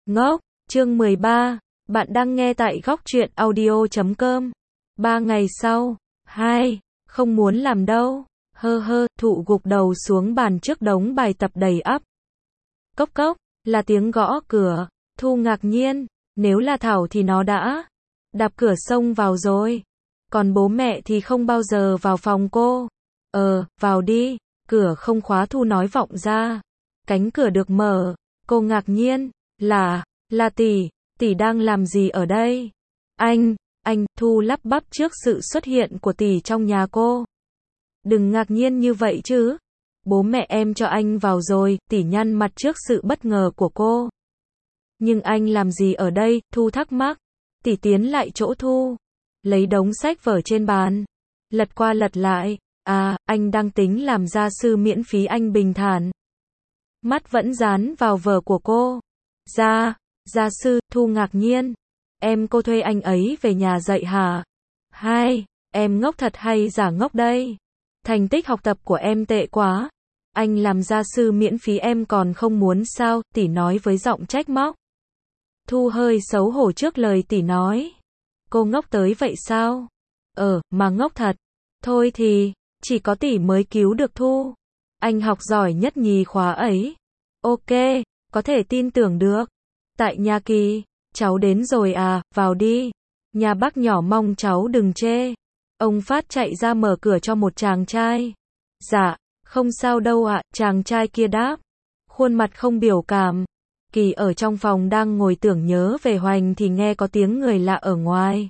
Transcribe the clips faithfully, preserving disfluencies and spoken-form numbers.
Ngốc, chương mười ba, bạn đang nghe tại góc truyện audio chấm com. Ba ngày sau, hai, không muốn làm đâu, hơ hơ, thụ gục đầu xuống bàn trước đống bài tập đầy ắp. Cốc cốc, là tiếng gõ cửa, Thu ngạc nhiên, nếu là Thảo thì nó đã đạp cửa xông vào rồi. Còn bố mẹ thì không bao giờ vào phòng cô. Ờ, vào đi, cửa không khóa, Thu nói vọng ra. Cánh cửa được mở, cô ngạc nhiên, là, là tỷ, tỷ đang làm gì ở đây? Anh, anh, Thu lắp bắp trước sự xuất hiện của tỷ trong nhà cô. Đừng ngạc nhiên như vậy chứ. Bố mẹ em cho anh vào rồi, tỷ nhăn mặt trước sự bất ngờ của cô. Nhưng anh làm gì ở đây? Thu thắc mắc. Tỷ tiến lại chỗ Thu, lấy đống sách vở trên bàn, lật qua lật lại. À, anh đang tính làm gia sư miễn phí, anh bình thản. Mắt vẫn dán vào vở của cô. Gia, gia sư, Thu ngạc nhiên. Em cô thuê anh ấy về nhà dạy hả? Hai, em ngốc thật hay giả ngốc đây? Thành tích học tập của em tệ quá. Anh làm gia sư miễn phí em còn không muốn sao? Tỷ nói với giọng trách móc. Thu hơi xấu hổ trước lời tỷ nói. Cô ngốc tới vậy sao? Ờ, mà ngốc thật. Thôi thì, chỉ có tỷ mới cứu được Thu. Anh học giỏi nhất nhì khóa ấy. Ok, có thể tin tưởng được. Tại nhà Kỳ, cháu đến rồi à, vào đi. Nhà bác nhỏ mong cháu đừng chê. Ông Phát chạy ra mở cửa cho một chàng trai. Dạ, không sao đâu ạ, chàng trai kia đáp. Khuôn mặt không biểu cảm. Kỳ ở trong phòng đang ngồi tưởng nhớ về Hoành thì nghe có tiếng người lạ ở ngoài.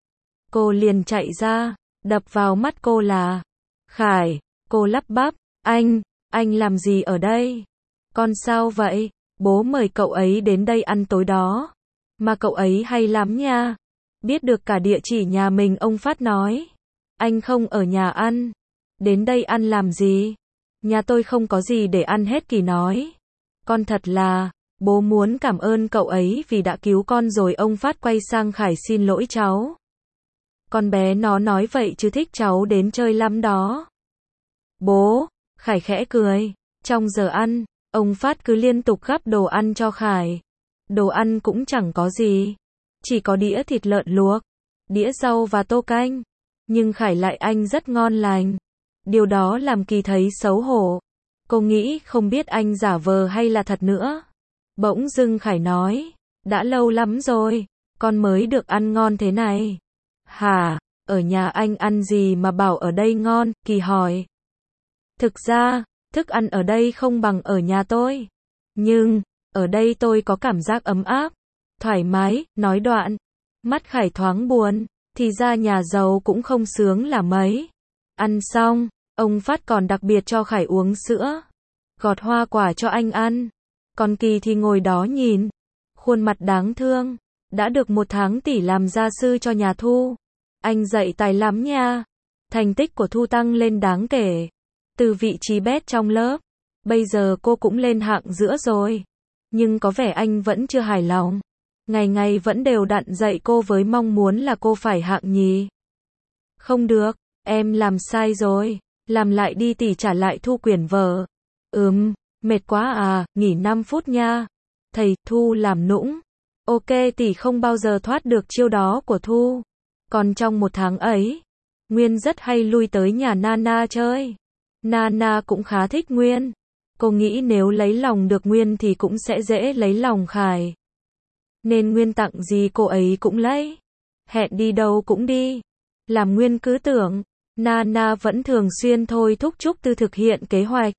Cô liền chạy ra, đập vào mắt cô là Khải. Cô lắp bắp, anh, anh làm gì ở đây? Con sao vậy? Bố mời cậu ấy đến đây ăn tối đó. Mà cậu ấy hay lắm nha. Biết được cả địa chỉ nhà mình, ông Phát nói. Anh không ở nhà ăn. Đến đây ăn làm gì? Nhà tôi không có gì để ăn hết, Kỳ nói. Con thật là, bố muốn cảm ơn cậu ấy vì đã cứu con rồi. Ông Phát quay sang Khải, xin lỗi cháu. Con bé nó nói vậy chứ thích cháu đến chơi lắm đó. Bố, Khải khẽ cười. Trong giờ ăn, ông Phát cứ liên tục gắp đồ ăn cho Khải. Đồ ăn cũng chẳng có gì. Chỉ có đĩa thịt lợn luộc, đĩa rau và tô canh. Nhưng Khải lại anh rất ngon lành. Điều đó làm Kỳ thấy xấu hổ. Cô nghĩ không biết anh giả vờ hay là thật nữa. Bỗng dưng Khải nói, đã lâu lắm rồi, con mới được ăn ngon thế này. Hả, ở nhà anh ăn gì mà bảo ở đây ngon? Kỳ hỏi. Thực ra, thức ăn ở đây không bằng ở nhà tôi. Nhưng, ở đây tôi có cảm giác ấm áp, thoải mái, nói đoạn. Mắt Khải thoáng buồn, thì ra nhà giàu cũng không sướng là mấy. Ăn xong, ông Phát còn đặc biệt cho Khải uống sữa, gọt hoa quả cho anh ăn. Còn Kỳ thì ngồi đó nhìn, khuôn mặt đáng thương. Đã được một tháng tỷ làm gia sư cho nhà Thu. Anh dạy tài lắm nha. Thành tích của Thu tăng lên đáng kể. Từ vị trí bét trong lớp, bây giờ cô cũng lên hạng giữa rồi. Nhưng có vẻ anh vẫn chưa hài lòng. Ngày ngày vẫn đều đặn dạy cô với mong muốn là cô phải hạng nhì. Không được, em làm sai rồi. Làm lại đi, tỷ trả lại Thu quyển vở. Ừm, mệt quá à, nghỉ năm phút nha. Thầy, Thu làm nũng. Ok, tỷ không bao giờ thoát được chiêu đó của Thu. Còn trong một tháng ấy, Nguyên rất hay lui tới nhà Nana chơi. Nana cũng khá thích Nguyên. Cô nghĩ nếu lấy lòng được Nguyên thì cũng sẽ dễ lấy lòng Khải. Nên Nguyên tặng gì cô ấy cũng lấy. Hẹn đi đâu cũng đi. Làm Nguyên cứ tưởng, Nana vẫn thường xuyên thôi thúc Trúc Tư thực hiện kế hoạch.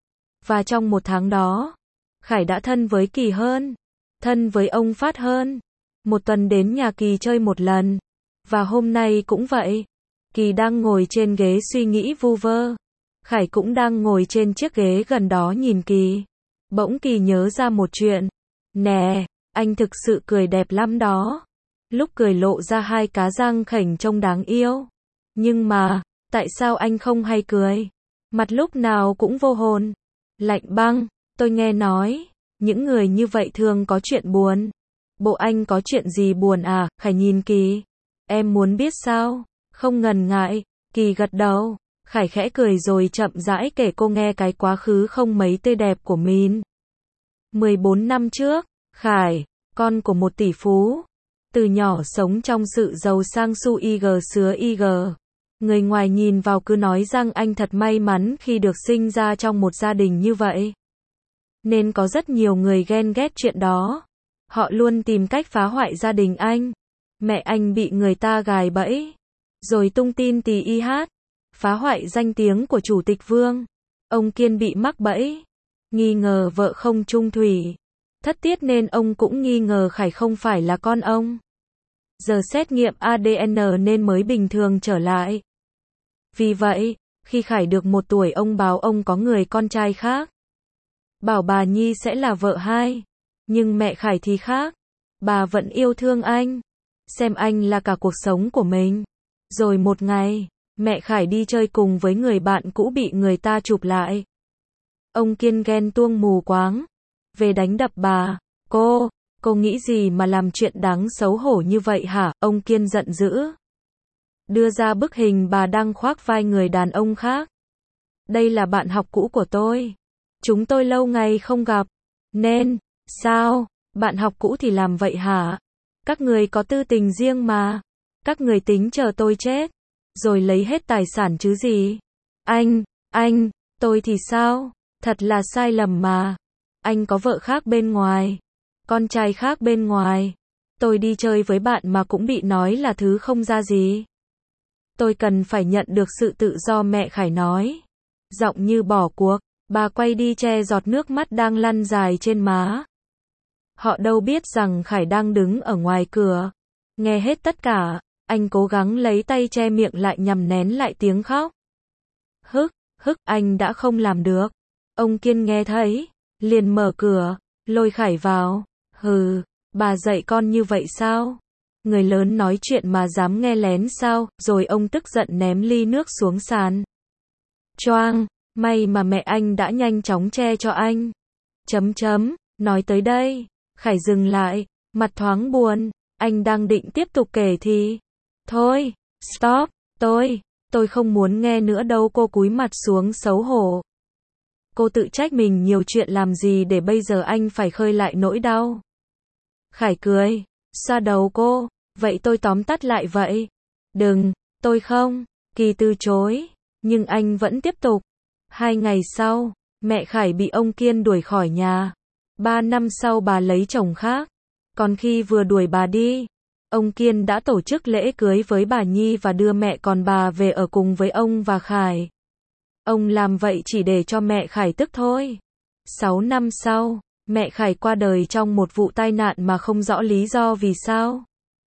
Và trong một tháng đó, Khải đã thân với Kỳ hơn. Thân với ông Phát hơn. Một tuần đến nhà Kỳ chơi một lần. Và hôm nay cũng vậy. Kỳ đang ngồi trên ghế suy nghĩ vu vơ. Khải cũng đang ngồi trên chiếc ghế gần đó nhìn Kỳ. Bỗng Kỳ nhớ ra một chuyện. Nè, anh thực sự cười đẹp lắm đó. Lúc cười lộ ra hai cá răng khểnh trông đáng yêu. Nhưng mà, tại sao anh không hay cười? Mặt lúc nào cũng vô hồn. Lạnh băng, tôi nghe nói, những người như vậy thường có chuyện buồn. Bộ anh có chuyện gì buồn à? Khải nhìn Kỳ. Em muốn biết sao? Không ngần ngại. Kỳ gật đầu. Khải khẽ cười rồi chậm rãi kể cô nghe cái quá khứ không mấy tươi đẹp của mình. mười bốn năm trước, Khải, con của một tỷ phú. Từ nhỏ sống trong sự giàu sang su ig sứa ig. Người ngoài nhìn vào cứ nói rằng anh thật may mắn khi được sinh ra trong một gia đình như vậy. Nên có rất nhiều người ghen ghét chuyện đó. Họ luôn tìm cách phá hoại gia đình anh. Mẹ anh bị người ta gài bẫy. Rồi tung tin tì y hát. Phá hoại danh tiếng của Chủ tịch Vương. Ông Kiên bị mắc bẫy. Nghi ngờ vợ không chung thủy. Thất tiết nên ông cũng nghi ngờ Khải không phải là con ông. Giờ xét nghiệm a đê en nên mới bình thường trở lại. Vì vậy, khi Khải được một tuổi ông báo ông có người con trai khác. Bảo bà Nhi sẽ là vợ hai. Nhưng mẹ Khải thì khác. Bà vẫn yêu thương anh. Xem anh là cả cuộc sống của mình. Rồi một ngày, mẹ Khải đi chơi cùng với người bạn cũ bị người ta chụp lại. Ông Kiên ghen tuông mù quáng. Về đánh đập bà. Cô, cô nghĩ gì mà làm chuyện đáng xấu hổ như vậy hả? Ông Kiên giận dữ. Đưa ra bức hình bà đang khoác vai người đàn ông khác. Đây là bạn học cũ của tôi. Chúng tôi lâu ngày không gặp. Nên, sao, bạn học cũ thì làm vậy hả? Các người có tư tình riêng mà. Các người tính chờ tôi chết. Rồi lấy hết tài sản chứ gì? Anh, anh, tôi thì sao? Thật là sai lầm mà. Anh có vợ khác bên ngoài. Con trai khác bên ngoài. Tôi đi chơi với bạn mà cũng bị nói là thứ không ra gì. Tôi cần phải nhận được sự tự do, mẹ Khải nói. Giọng như bỏ cuộc, bà quay đi che giọt nước mắt đang lăn dài trên má. Họ đâu biết rằng Khải đang đứng ở ngoài cửa. Nghe hết tất cả, anh cố gắng lấy tay che miệng lại nhằm nén lại tiếng khóc. Hức, hức, anh đã không làm được. Ông Kiên nghe thấy, liền mở cửa, lôi Khải vào. Hừ, bà dạy con như vậy sao? Người lớn nói chuyện mà dám nghe lén sao? Rồi ông tức giận ném ly nước xuống sàn. Choang, may mà mẹ anh đã nhanh chóng che cho anh. Chấm chấm, nói tới đây, Khải dừng lại, mặt thoáng buồn, anh đang định tiếp tục kể thì. Thôi, stop, tôi, tôi không muốn nghe nữa đâu. Cô cúi mặt xuống xấu hổ. Cô tự trách mình nhiều chuyện làm gì để bây giờ anh phải khơi lại nỗi đau. Khải cười, xoa đầu cô, vậy tôi tóm tắt lại vậy. Đừng, tôi không. Kỳ từ chối, nhưng anh vẫn tiếp tục. Hai ngày sau, mẹ Khải bị ông Kiên đuổi khỏi nhà. Ba năm sau bà lấy chồng khác. Còn khi vừa đuổi bà đi, ông Kiên đã tổ chức lễ cưới với bà Nhi và đưa mẹ con bà về ở cùng với ông và Khải. Ông làm vậy chỉ để cho mẹ Khải tức thôi. Sáu năm sau, mẹ Khải qua đời trong một vụ tai nạn mà không rõ lý do vì sao.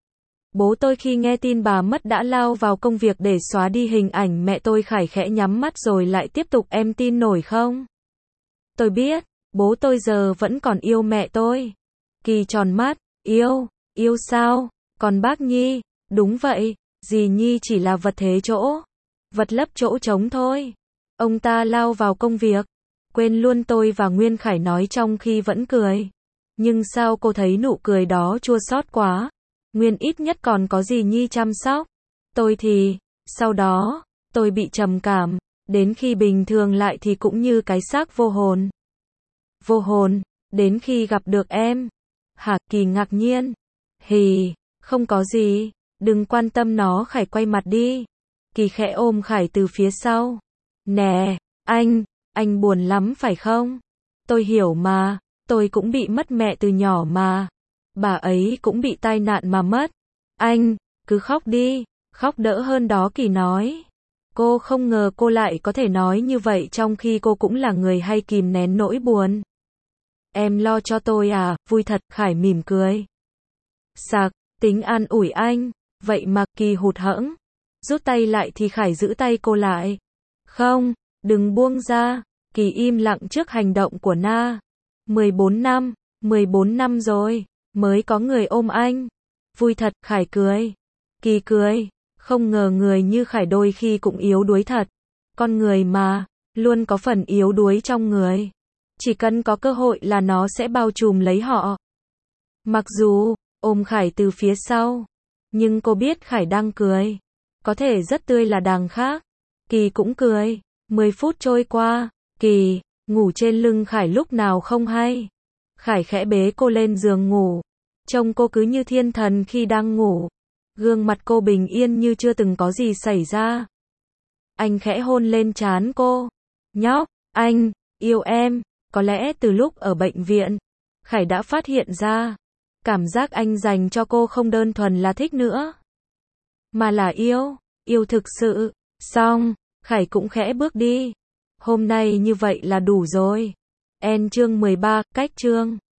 Bố tôi khi nghe tin bà mất đã lao vào công việc để xóa đi hình ảnh mẹ tôi. Khải khẽ nhắm mắt rồi lại tiếp tục. Em tin nổi không? Tôi biết, bố tôi giờ vẫn còn yêu mẹ tôi. Kỳ tròn mắt, yêu, yêu sao? Còn bác Nhi? Đúng vậy, dì Nhi chỉ là vật thế chỗ. Vật lấp chỗ trống thôi. Ông ta lao vào công việc. Quên luôn tôi và Nguyên. Khải nói trong khi vẫn cười. Nhưng sao cô thấy nụ cười đó chua xót quá? Nguyên ít nhất còn có dì Nhi chăm sóc. Tôi thì, sau đó, tôi bị trầm cảm. Đến khi bình thường lại thì cũng như cái xác vô hồn. Vô hồn, đến khi gặp được em. Hả? Kỳ ngạc nhiên. Hì, không có gì, đừng quan tâm nó. Khải quay mặt đi. Kỳ khẽ ôm Khải từ phía sau. Nè, anh, anh buồn lắm phải không? Tôi hiểu mà, tôi cũng bị mất mẹ từ nhỏ mà. Bà ấy cũng bị tai nạn mà mất. Anh, cứ khóc đi, khóc đỡ hơn đó. Kỳ nói. Cô không ngờ cô lại có thể nói như vậy trong khi cô cũng là người hay kìm nén nỗi buồn. Em lo cho tôi à? Vui thật. Khải mỉm cười. Sạc, tính an ủi anh. Vậy mà. Kỳ hụt hẫng. Rút tay lại thì Khải giữ tay cô lại. Không, đừng buông ra. Kỳ im lặng trước hành động của Na. mười bốn năm, mười bốn năm rồi, mới có người ôm anh. Vui thật. Khải cười. Kỳ cười. Không ngờ người như Khải đôi khi cũng yếu đuối thật. Con người mà, luôn có phần yếu đuối trong người. Chỉ cần có cơ hội là nó sẽ bao trùm lấy họ. Mặc dù, ôm Khải từ phía sau. Nhưng cô biết Khải đang cười. Có thể rất tươi là đằng khác. Kỳ cũng cười. Mười phút trôi qua. Kỳ, ngủ trên lưng Khải lúc nào không hay. Khải khẽ bế cô lên giường ngủ. Trông cô cứ như thiên thần khi đang ngủ. Gương mặt cô bình yên như chưa từng có gì xảy ra. Anh khẽ hôn lên trán cô. Nhóc, anh, yêu em. Có lẽ từ lúc ở bệnh viện, Khải đã phát hiện ra. Cảm giác anh dành cho cô không đơn thuần là thích nữa, mà là yêu, yêu thực sự. Xong, Khải cũng khẽ bước đi. Hôm nay như vậy là đủ rồi. End chương mười ba, cách chương.